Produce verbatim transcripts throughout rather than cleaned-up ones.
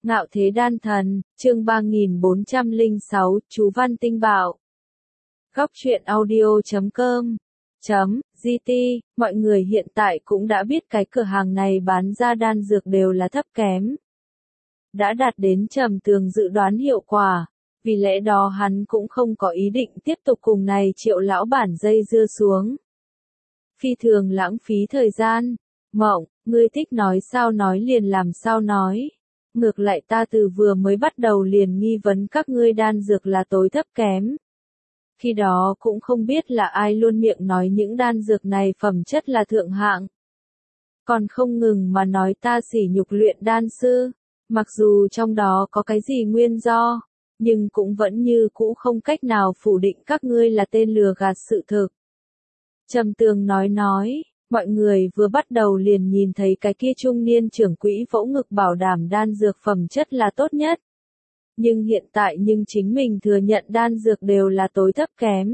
Ngạo thế đan thần, chương ba nghìn bốn trăm lẻ sáu, chú Văn Tinh Bảo. Góc truyện audio chấm com chấm gt, mọi người hiện tại cũng đã biết cái cửa hàng này bán ra đan dược đều là thấp kém. Đã đạt đến Trầm Tường dự đoán hiệu quả, vì lẽ đó hắn cũng không có ý định tiếp tục cùng này Triệu lão bản dây dưa xuống. Phi thường lãng phí thời gian. Mộng, ngươi thích nói sao nói liền làm sao nói. Ngược lại ta từ vừa mới bắt đầu liền nghi vấn các ngươi đan dược là tối thấp kém. Khi đó cũng không biết là ai luôn miệng nói những đan dược này phẩm chất là thượng hạng. Còn không ngừng mà nói ta sỉ nhục luyện đan sư, mặc dù trong đó có cái gì nguyên do, nhưng cũng vẫn như cũ không cách nào phủ định các ngươi là tên lừa gạt sự thực. Trầm Tường nói nói. Mọi người vừa bắt đầu liền nhìn thấy cái kia trung niên trưởng quỹ vỗ ngực bảo đảm đan dược phẩm chất là tốt nhất. Nhưng hiện tại nhưng chính mình thừa nhận đan dược đều là tối thấp kém.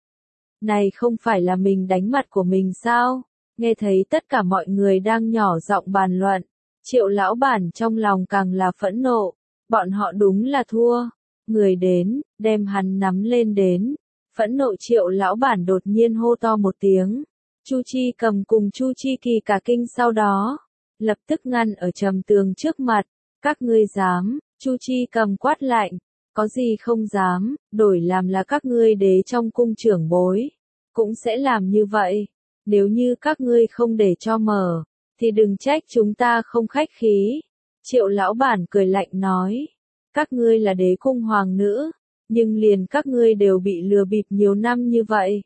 Này không phải là mình đánh mặt của mình sao? Nghe thấy tất cả mọi người đang nhỏ giọng bàn luận. Triệu lão bản trong lòng càng là phẫn nộ. Bọn họ đúng là thua. Người đến, đem hắn nắm lên đến. Phẫn nộ Triệu lão bản đột nhiên hô to một tiếng. Chu Chi Cầm cùng Chu Chi Kỳ cả kinh sau đó, lập tức ngăn ở Trầm Tường trước mặt, các ngươi dám, Chu Chi Cầm quát lạnh, có gì không dám, đổi làm là các ngươi đế trong cung trưởng bối, cũng sẽ làm như vậy, nếu như các ngươi không để cho mở, thì đừng trách chúng ta không khách khí. Triệu lão bản cười lạnh nói, các ngươi là đế cung hoàng nữ, nhưng liền các ngươi đều bị lừa bịp nhiều năm như vậy.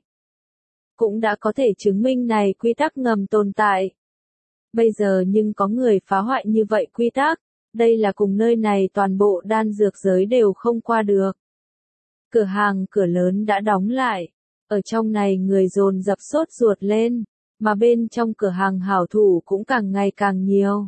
Cũng đã có thể chứng minh này quy tắc ngầm tồn tại. Bây giờ nhưng có người phá hoại như vậy quy tắc, đây là cùng nơi này toàn bộ đan dược giới đều không qua được. Cửa hàng cửa lớn đã đóng lại, ở trong này người dồn dập sốt ruột lên, mà bên trong cửa hàng hảo thủ cũng càng ngày càng nhiều.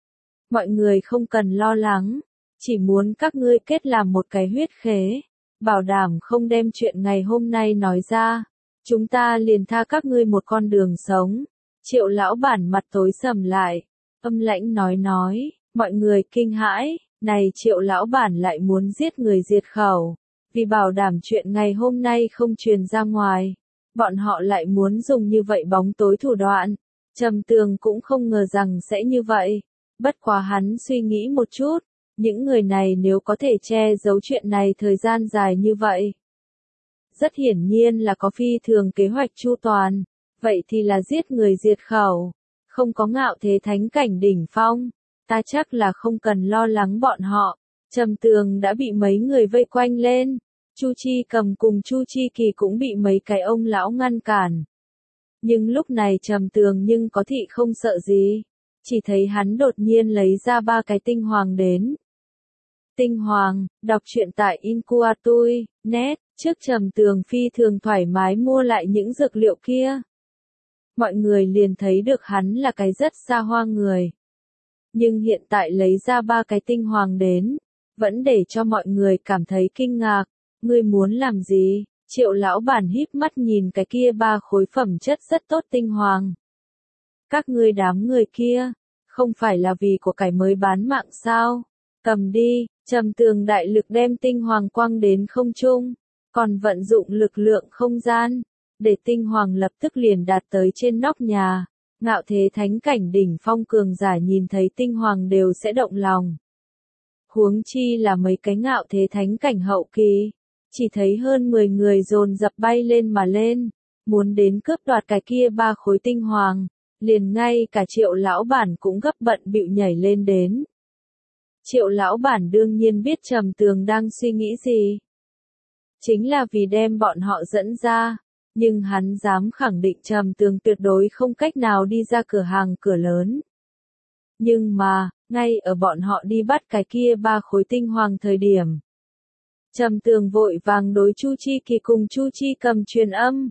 Mọi người không cần lo lắng, chỉ muốn các ngươi kết làm một cái huyết khế, bảo đảm không đem chuyện ngày hôm nay nói ra. Chúng ta liền tha các ngươi một con đường sống. Triệu lão bản mặt tối sầm lại, âm lãnh nói nói, mọi người kinh hãi, này Triệu lão bản lại muốn giết người diệt khẩu, vì bảo đảm chuyện ngày hôm nay không truyền ra ngoài, bọn họ lại muốn dùng như vậy bóng tối thủ đoạn. Trầm Tường cũng không ngờ rằng sẽ như vậy, bất quá hắn suy nghĩ một chút, những người này nếu có thể che giấu chuyện này thời gian dài như vậy, rất hiển nhiên là có phi thường kế hoạch chu toàn, vậy thì là giết người diệt khẩu, không có ngạo thế thánh cảnh đỉnh phong, ta chắc là không cần lo lắng bọn họ. Trầm Tường đã bị mấy người vây quanh lên, Chu Chi Cầm cùng Chu Chi Kỳ cũng bị mấy cái ông lão ngăn cản. Nhưng lúc này Trầm Tường nhưng có thị không sợ gì, chỉ thấy hắn đột nhiên lấy ra ba cái tinh hoàng đến. Tinh hoàng, đọc truyện tại Inkuatui, net. Trước Trầm Tường phi thường thoải mái mua lại những dược liệu kia. Mọi người liền thấy được hắn là cái rất xa hoa người. Nhưng hiện tại lấy ra ba cái tinh hoàng đến, vẫn để cho mọi người cảm thấy kinh ngạc. Ngươi muốn làm gì? Triệu lão bản híp mắt nhìn cái kia ba khối phẩm chất rất tốt tinh hoàng. Các ngươi đám người kia, không phải là vì của cải mới bán mạng sao? Cầm đi. Trầm Tường đại lực đem tinh hoàng quăng đến không trung. Còn vận dụng lực lượng không gian, để tinh hoàng lập tức liền đạt tới trên nóc nhà. Ngạo thế thánh cảnh đỉnh phong cường giả nhìn thấy tinh hoàng đều sẽ động lòng. Huống chi là mấy cái ngạo thế thánh cảnh hậu kỳ, chỉ thấy hơn mười người dồn dập bay lên mà lên, muốn đến cướp đoạt cái kia ba khối tinh hoàng, liền ngay cả Triệu lão bản cũng gấp bận bịu nhảy lên đến. Triệu lão bản đương nhiên biết Trầm Tường đang suy nghĩ gì. Chính là vì đem bọn họ dẫn ra, nhưng hắn dám khẳng định Trầm Tường tuyệt đối không cách nào đi ra cửa hàng cửa lớn. Nhưng mà, ngay ở bọn họ đi bắt cái kia ba khối tinh hoàng thời điểm, Trầm Tường vội vàng đối Chu Chi Kỳ cùng Chu Chi Cầm truyền âm.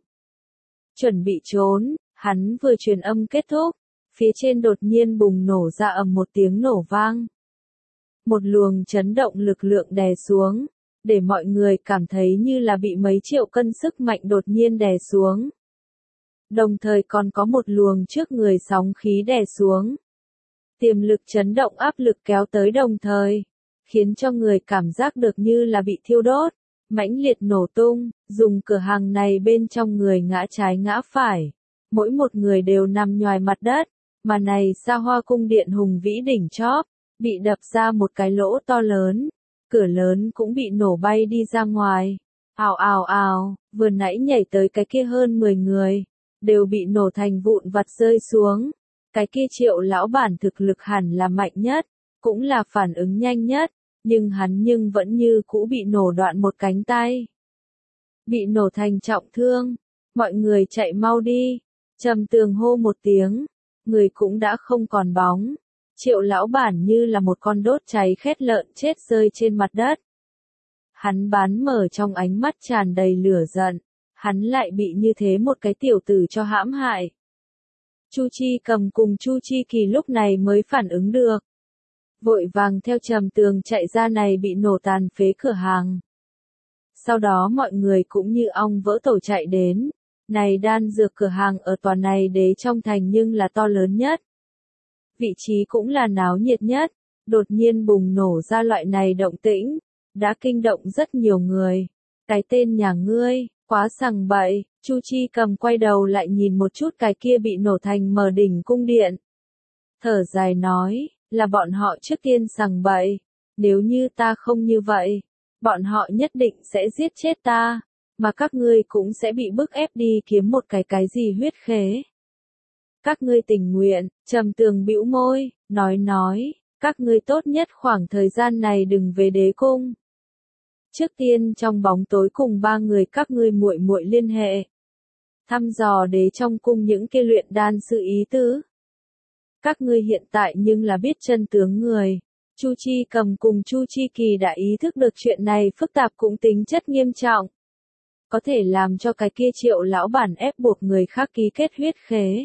Chuẩn bị trốn, hắn vừa truyền âm kết thúc, phía trên đột nhiên bùng nổ ra ầm một tiếng nổ vang. Một luồng chấn động lực lượng đè xuống, để mọi người cảm thấy như là bị mấy triệu cân sức mạnh đột nhiên đè xuống. Đồng thời còn có một luồng trước người sóng khí đè xuống. Tiềm lực chấn động áp lực kéo tới đồng thời, khiến cho người cảm giác được như là bị thiêu đốt, mãnh liệt nổ tung, dùng cửa hàng này bên trong người ngã trái ngã phải. Mỗi một người đều nằm nhoài mặt đất, mà này xa hoa cung điện hùng vĩ đỉnh chóp, bị đập ra một cái lỗ to lớn, cửa lớn cũng bị nổ bay đi ra ngoài. Ào ào ào, vừa nãy nhảy tới cái kia hơn mười người, đều bị nổ thành vụn vặt rơi xuống. Cái kia Triệu lão bản thực lực hẳn là mạnh nhất, cũng là phản ứng nhanh nhất, nhưng hắn nhưng vẫn như cũ bị nổ đoạn một cánh tay. Bị nổ thành trọng thương, mọi người chạy mau đi. Trầm Tường hô một tiếng, người cũng đã không còn bóng. Triệu lão bản như là một con đốt cháy khét lợn chết rơi trên mặt đất. Hắn bán mở trong ánh mắt tràn đầy lửa giận, hắn lại bị như thế một cái tiểu tử cho hãm hại. Chu Chi Cầm cùng Chu Chi Kỳ lúc này mới phản ứng được. Vội vàng theo Trầm Tường chạy ra này bị nổ tàn phế cửa hàng. Sau đó mọi người cũng như ong vỡ tổ chạy đến. Này đan dược cửa hàng ở tòa này đế trong thành nhưng là to lớn nhất. Vị trí cũng là náo nhiệt nhất, đột nhiên bùng nổ ra loại này động tĩnh, đã kinh động rất nhiều người. Cái tên nhà ngươi, quá sằng bậy. Chu Chi Cầm quay đầu lại nhìn một chút cái kia bị nổ thành mờ đỉnh cung điện. Thở dài nói, là bọn họ trước tiên sằng bậy, nếu như ta không như vậy, bọn họ nhất định sẽ giết chết ta, mà các ngươi cũng sẽ bị bức ép đi kiếm một cái cái gì huyết khế. Các ngươi tình nguyện, Trầm Tường bĩu môi, nói nói, các ngươi tốt nhất khoảng thời gian này đừng về đế cung. Trước tiên trong bóng tối cùng ba người các ngươi muội muội liên hệ. Thăm dò đế trong cung những kia luyện đan sư ý tứ. Các ngươi hiện tại nhưng là biết chân tướng người. Chu Chi Cầm cùng Chu Chi Kỳ đã ý thức được chuyện này phức tạp cũng tính chất nghiêm trọng. Có thể làm cho cái kia Triệu lão bản ép buộc người khác ký kết huyết khế.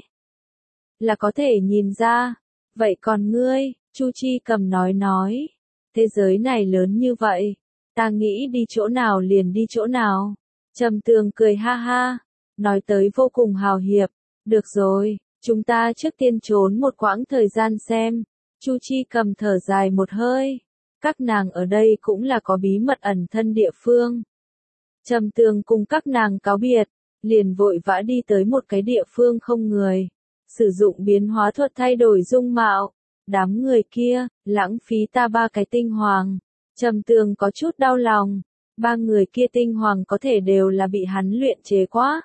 Là có thể nhìn ra. Vậy còn ngươi, Chu Chi Cầm nói nói. Thế giới này lớn như vậy. Ta nghĩ đi chỗ nào liền đi chỗ nào. Trầm Tường cười ha ha. Nói tới vô cùng hào hiệp. Được rồi, chúng ta trước tiên trốn một quãng thời gian xem. Chu Chi Cầm thở dài một hơi. Các nàng ở đây cũng là có bí mật ẩn thân địa phương. Trầm Tường cùng các nàng cáo biệt, liền vội vã đi tới một cái địa phương không người. Sử dụng biến hóa thuật thay đổi dung mạo. Đám người kia, lãng phí ta ba cái tinh hoàng. Trầm Tường có chút đau lòng. Ba người kia tinh hoàng có thể đều là bị hắn luyện chế quá.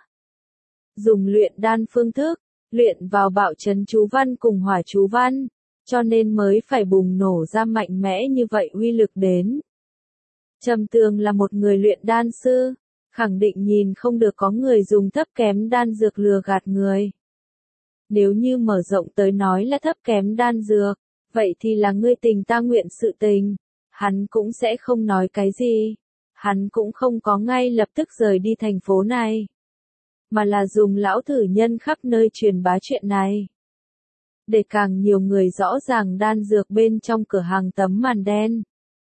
Dùng luyện đan phương thức, luyện vào bạo trấn chú văn cùng hỏa chú văn, cho nên mới phải bùng nổ ra mạnh mẽ như vậy uy lực đến. Trầm Tường là một người luyện đan sư, khẳng định nhìn không được có người dùng thấp kém đan dược lừa gạt người. Nếu như mở rộng tới nói là thấp kém đan dược, vậy thì là ngươi tình ta nguyện sự tình, hắn cũng sẽ không nói cái gì, hắn cũng không có ngay lập tức rời đi thành phố này, mà là dùng lão thử nhân khắp nơi truyền bá chuyện này. Để càng nhiều người rõ ràng đan dược bên trong cửa hàng tấm màn đen.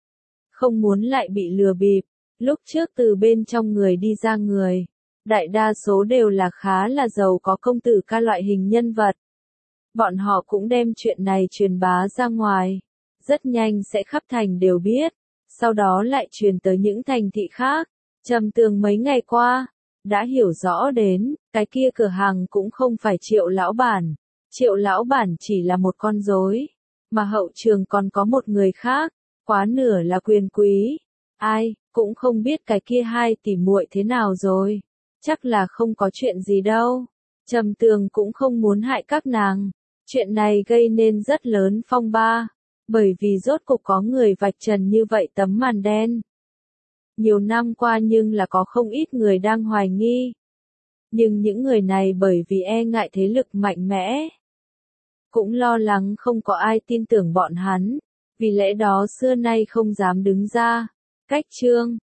Không muốn lại bị lừa bịp, lúc trước từ bên trong người đi ra người, đại đa số đều là khá là giàu có công tử ca loại hình nhân vật. Bọn họ cũng đem chuyện này truyền bá ra ngoài, rất nhanh sẽ khắp thành đều biết, sau đó lại truyền tới những thành thị khác. Trầm Tường mấy ngày qua, đã hiểu rõ đến, cái kia cửa hàng cũng không phải Triệu lão bản. Triệu lão bản chỉ là một con rối, mà hậu trường còn có một người khác, quá nửa là quyền quý. Ai, cũng không biết cái kia hai tỷ muội thế nào rồi. Chắc là không có chuyện gì đâu. Trầm Tường cũng không muốn hại các nàng. Chuyện này gây nên rất lớn phong ba, bởi vì rốt cục có người vạch trần như vậy tấm màn đen. Nhiều năm qua nhưng là có không ít người đang hoài nghi. Nhưng những người này bởi vì e ngại thế lực mạnh mẽ, cũng lo lắng không có ai tin tưởng bọn hắn, vì lẽ đó xưa nay không dám đứng ra. Cách chương